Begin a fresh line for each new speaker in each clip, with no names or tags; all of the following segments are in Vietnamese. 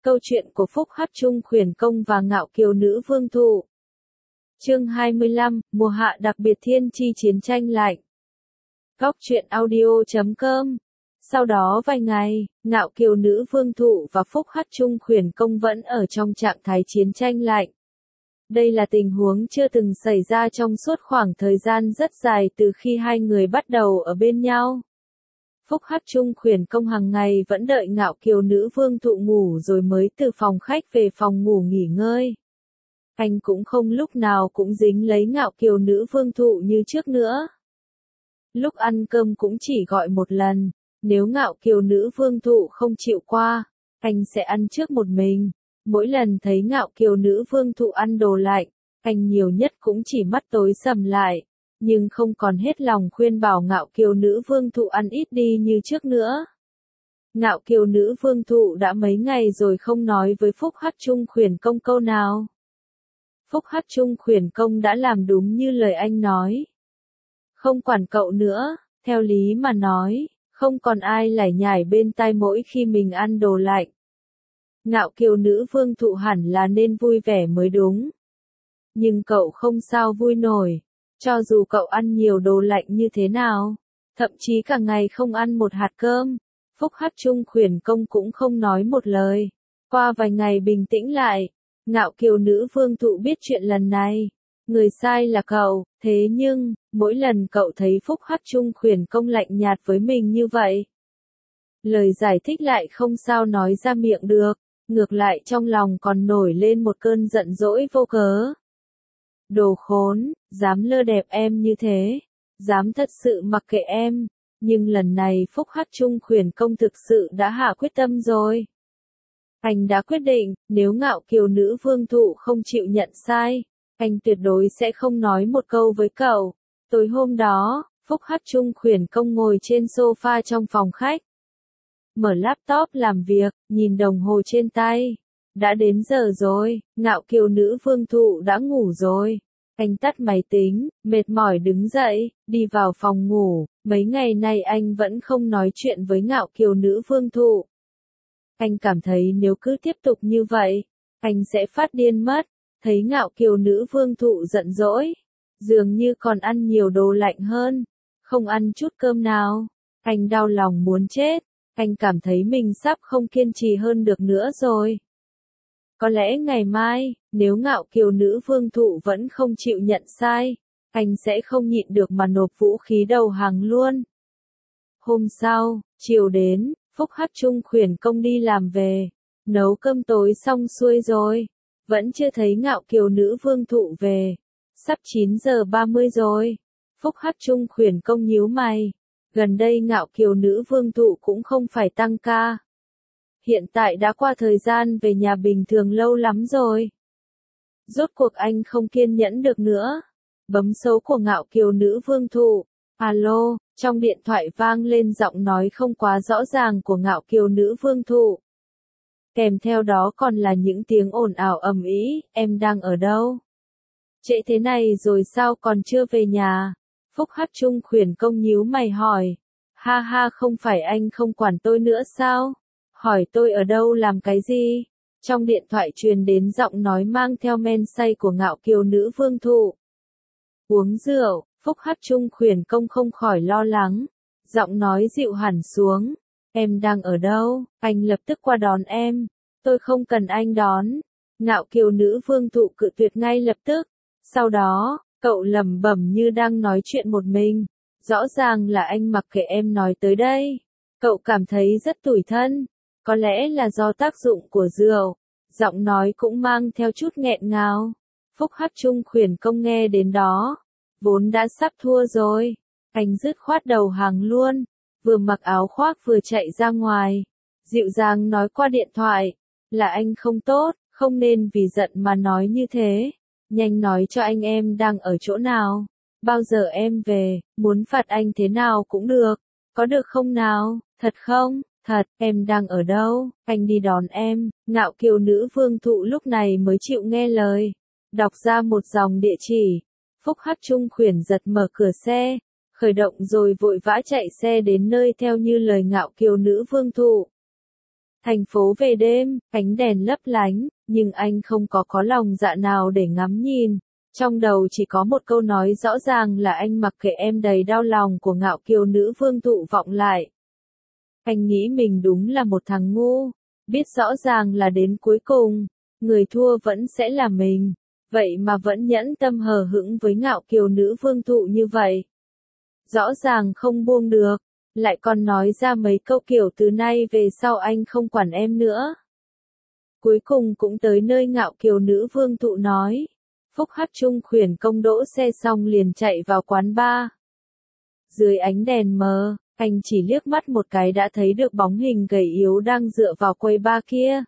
Câu chuyện của Phúc Hắc Chung Khuyển Công và Ngạo Kiều Nữ Vương Thụ. Chương 25, mùa hạ đặc biệt thiên chi chiến tranh lạnh. Góc truyện audio.com. Sau đó vài ngày, Ngạo Kiều Nữ Vương Thụ và Phúc Hắc Chung Khuyển Công vẫn ở trong trạng thái chiến tranh lạnh. Đây là tình huống chưa từng xảy ra trong suốt khoảng thời gian rất dài từ khi hai người bắt đầu ở bên nhau. Phúc Hắc Chung Khuyển Công hàng ngày vẫn đợi Ngạo Kiều Nữ Vương Thụ ngủ rồi mới từ phòng khách về phòng ngủ nghỉ ngơi. Anh cũng không lúc nào cũng dính lấy Ngạo Kiều Nữ Vương Thụ như trước nữa. Lúc ăn cơm cũng chỉ gọi một lần, nếu Ngạo Kiều Nữ Vương Thụ không chịu qua, anh sẽ ăn trước một mình. Mỗi lần thấy Ngạo Kiều Nữ Vương Thụ ăn đồ lạnh, anh nhiều nhất cũng chỉ mắt tối sầm lại, nhưng không còn hết lòng khuyên bảo Ngạo Kiều Nữ Vương Thụ ăn ít đi như trước nữa. Ngạo Kiều Nữ Vương Thụ đã mấy ngày rồi không nói với Phúc Hắc Chung Khuyển Công câu nào. Phúc Hắc Chung Khuyển Công đã làm đúng như lời anh nói. Không quản cậu nữa, theo lý mà nói, không còn ai lải nhải bên tai mỗi khi mình ăn đồ lạnh. Ngạo Kiều Nữ Vương Thụ hẳn là nên vui vẻ mới đúng. Nhưng cậu không sao vui nổi, cho dù cậu ăn nhiều đồ lạnh như thế nào, thậm chí cả ngày không ăn một hạt cơm, Phúc Hắc Chung Khuyển Công cũng không nói một lời. Qua vài ngày bình tĩnh lại, Ngạo Kiều Nữ Vương Thụ biết chuyện lần này, người sai là cậu, thế nhưng, mỗi lần cậu thấy Phúc Hắc Chung Khuyển Công lạnh nhạt với mình như vậy, lời giải thích lại không sao nói ra miệng được, ngược lại trong lòng còn nổi lên một cơn giận dỗi vô cớ. Đồ khốn, dám lơ đẹp em như thế, dám thật sự mặc kệ em, nhưng lần này Phúc Hắc Chung Khuyển Công thực sự đã hạ quyết tâm rồi. Anh đã quyết định, nếu Ngạo Kiều Nữ Vương Thụ không chịu nhận sai, anh tuyệt đối sẽ không nói một câu với cậu. Tối hôm đó, Phúc Hắc Chung Khuyển Công ngồi trên sofa trong phòng khách, mở laptop làm việc, nhìn đồng hồ trên tay. Đã đến giờ rồi, Ngạo Kiều Nữ Vương Thụ đã ngủ rồi. Anh tắt máy tính, mệt mỏi đứng dậy, đi vào phòng ngủ. Mấy ngày nay anh vẫn không nói chuyện với Ngạo Kiều Nữ Vương Thụ. Anh cảm thấy nếu cứ tiếp tục như vậy, anh sẽ phát điên mất. Thấy Ngạo Kiều Nữ Vương Thụ giận dỗi, dường như còn ăn nhiều đồ lạnh hơn, không ăn chút cơm nào. Anh đau lòng muốn chết, anh cảm thấy mình sắp không kiên trì hơn được nữa rồi. Có lẽ ngày mai, nếu Ngạo Kiều Nữ Vương Thụ vẫn không chịu nhận sai, anh sẽ không nhịn được mà nộp vũ khí đầu hàng luôn. Hôm sau, chiều đến, Phúc Hắc Chung Khuyển Công đi làm về, nấu cơm tối xong xuôi rồi, vẫn chưa thấy Ngạo Kiều Nữ Vương Thụ về. Sắp 9 giờ 30 rồi. Phúc Hắc Chung Khuyển Công nhíu mày. Gần đây Ngạo Kiều Nữ Vương Thụ cũng không phải tăng ca. Hiện tại đã qua thời gian về nhà bình thường lâu lắm rồi. Rốt cuộc anh không kiên nhẫn được nữa. Bấm số của Ngạo Kiều Nữ Vương Thụ. Alo, trong điện thoại vang lên giọng nói không quá rõ ràng của Ngạo Kiều Nữ Vương Thụ. Kèm theo đó còn là những tiếng ồn ào ầm ĩ, em đang ở đâu? Trễ thế này rồi sao còn chưa về nhà? Phúc Hắc Chung Khuyển Công nhíu mày hỏi. Ha ha, không phải anh không quản tôi nữa sao? Hỏi tôi ở đâu làm cái gì? Trong điện thoại truyền đến giọng nói mang theo men say của Ngạo Kiều Nữ Vương Thụ. Uống rượu, Phúc Hắc Chung Khuyển Công không khỏi lo lắng. Giọng nói dịu hẳn xuống. Em đang ở đâu? Anh lập tức qua đón em. Tôi không cần anh đón. Ngạo Kiều Nữ Vương Thụ cự tuyệt ngay lập tức. Sau đó, cậu lẩm bẩm như đang nói chuyện một mình. Rõ ràng là anh mặc kệ em nói tới đây. Cậu cảm thấy rất tủi thân. Có lẽ là do tác dụng của rượu. Giọng nói cũng mang theo chút nghẹn ngào. Phúc Hắc Chung Khuyển Công nghe đến đó. Vốn đã sắp thua rồi. Anh dứt khoát đầu hàng luôn. Vừa mặc áo khoác vừa chạy ra ngoài. Dịu dàng nói qua điện thoại. Là anh không tốt, không nên vì giận mà nói như thế. Nhanh nói cho anh em đang ở chỗ nào. Bao giờ em về, muốn phạt anh thế nào cũng được. Có được không nào? Thật không? Thật, em đang ở đâu? Anh đi đón em. Ngạo Kiều Nữ Vương Thụ lúc này mới chịu nghe lời. Đọc ra một dòng địa chỉ. Phúc Hắc Chung Khuyển giật mở cửa xe. Khởi động rồi vội vã chạy xe đến nơi theo như lời Ngạo Kiều Nữ Vương Thụ. Thành phố về đêm, ánh đèn lấp lánh, nhưng anh không có lòng dạ nào để ngắm nhìn. Trong đầu chỉ có một câu nói rõ ràng là anh mặc kệ em đầy đau lòng của ngạo kiều nữ vương thụ vọng lại. Anh nghĩ mình đúng là một thằng ngu, biết rõ ràng là đến cuối cùng, người thua vẫn sẽ là mình, vậy mà vẫn nhẫn tâm hờ hững với ngạo kiều nữ vương thụ như vậy. Rõ ràng không buông được, lại còn nói ra mấy câu kiểu từ nay về sau anh không quản em nữa. Cuối cùng cũng tới nơi ngạo kiều nữ vương thụ nói. Phúc Hắc Trung khuyển công đỗ xe xong liền chạy vào quán bar. Dưới ánh đèn mờ, anh chỉ liếc mắt một cái đã thấy được bóng hình gầy yếu đang dựa vào quầy bar kia.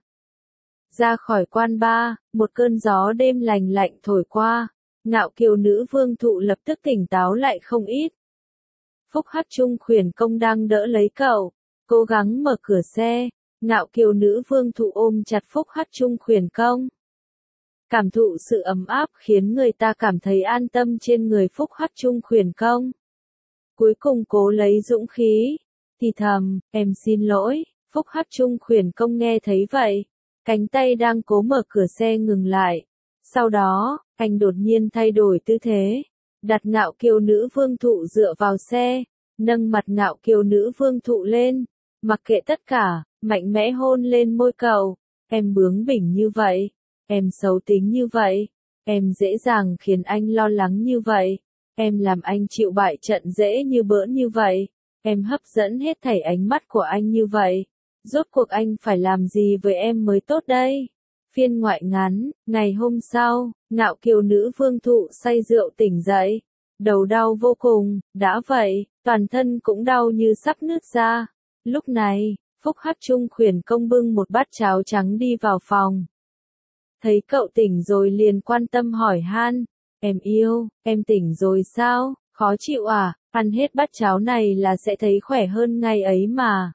Ra khỏi quán bar, một cơn gió đêm lành lạnh thổi qua, ngạo kiều nữ vương thụ lập tức tỉnh táo lại không ít. Phúc Hắc Trung khuyển công đang đỡ lấy cậu, cố gắng mở cửa xe, ngạo kiều nữ vương thụ ôm chặt Phúc Hắc Trung khuyển công. Cảm thụ sự ấm áp khiến người ta cảm thấy an tâm trên người Phúc Hắc Trung khuyển công. Cuối cùng cố lấy dũng khí, thì thầm, em xin lỗi. Phúc Hắc Trung khuyển công nghe thấy vậy, cánh tay đang cố mở cửa xe ngừng lại. Sau đó, anh đột nhiên thay đổi tư thế, đặt ngạo kiều nữ vương thụ dựa vào xe, nâng mặt ngạo kiều nữ vương thụ lên, mặc kệ tất cả, mạnh mẽ hôn lên môi cậu. Em bướng bỉnh như vậy, em xấu tính như vậy, em dễ dàng khiến anh lo lắng như vậy, em làm anh chịu bại trận dễ như bỡn như vậy, em hấp dẫn hết thảy ánh mắt của anh như vậy. Rốt cuộc anh phải làm gì với em mới tốt đây? Phiên ngoại ngắn, ngày hôm sau, ngạo kiều nữ vương thụ say rượu tỉnh dậy. Đầu đau vô cùng, đã vậy, toàn thân cũng đau như sắp nứt ra. Lúc này, Phúc Hắc Trung khuyển công bưng một bát cháo trắng đi vào phòng. Thấy cậu tỉnh rồi liền quan tâm hỏi han, em yêu, em tỉnh rồi sao, khó chịu à, ăn hết bát cháo này là sẽ thấy khỏe hơn ngày ấy mà.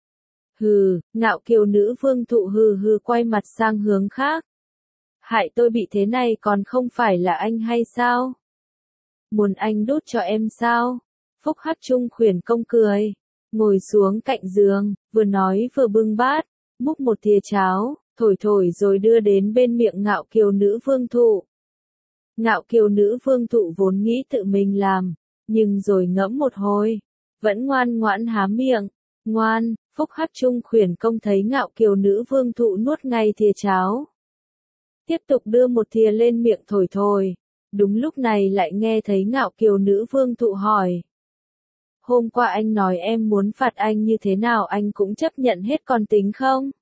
Hừ, ngạo kiều nữ vương thụ hừ hừ quay mặt sang hướng khác. Hại tôi bị thế này còn không phải là anh hay sao? Muốn anh đút cho em sao? Phúc Hắc Trung khuyển công cười, ngồi xuống cạnh giường, vừa nói vừa bưng bát, múc một thìa cháo, thổi thổi rồi đưa đến bên miệng ngạo kiều nữ vương thụ. Ngạo kiều nữ vương thụ vốn nghĩ tự mình làm, nhưng rồi ngẫm một hồi, vẫn ngoan ngoãn há miệng. Ngoan, Phúc Hắc Trung khuyển công thấy ngạo kiều nữ vương thụ nuốt ngay thìa cháo. Tiếp tục đưa một thìa lên miệng thổi thổi. Đúng lúc này lại nghe thấy ngạo kiều nữ vương thụ hỏi. Hôm qua anh nói em muốn phạt anh như thế nào anh cũng chấp nhận hết còn tính không?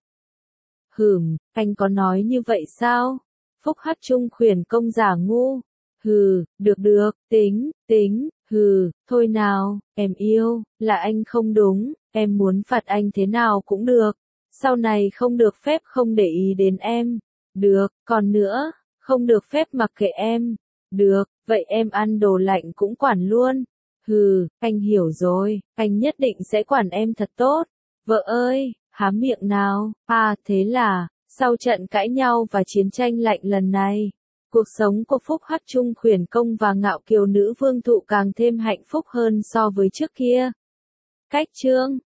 Anh có nói như vậy sao? Phúc Hắc Trung khuyển công giả ngu. Được, tính, thôi nào, em yêu, là anh không đúng, em muốn phạt anh thế nào cũng được. Sau này không được phép không để ý đến em. Được, còn nữa, không được phép mặc kệ em. Được, vậy em ăn đồ lạnh cũng quản luôn. Anh hiểu rồi, anh nhất định sẽ quản em thật tốt. Vợ ơi, há miệng nào. Thế là, sau trận cãi nhau và chiến tranh lạnh lần này, cuộc sống của Phúc Hắc Trung khuyển công và ngạo kiều nữ vương thụ càng thêm hạnh phúc hơn so với trước kia. Cách chương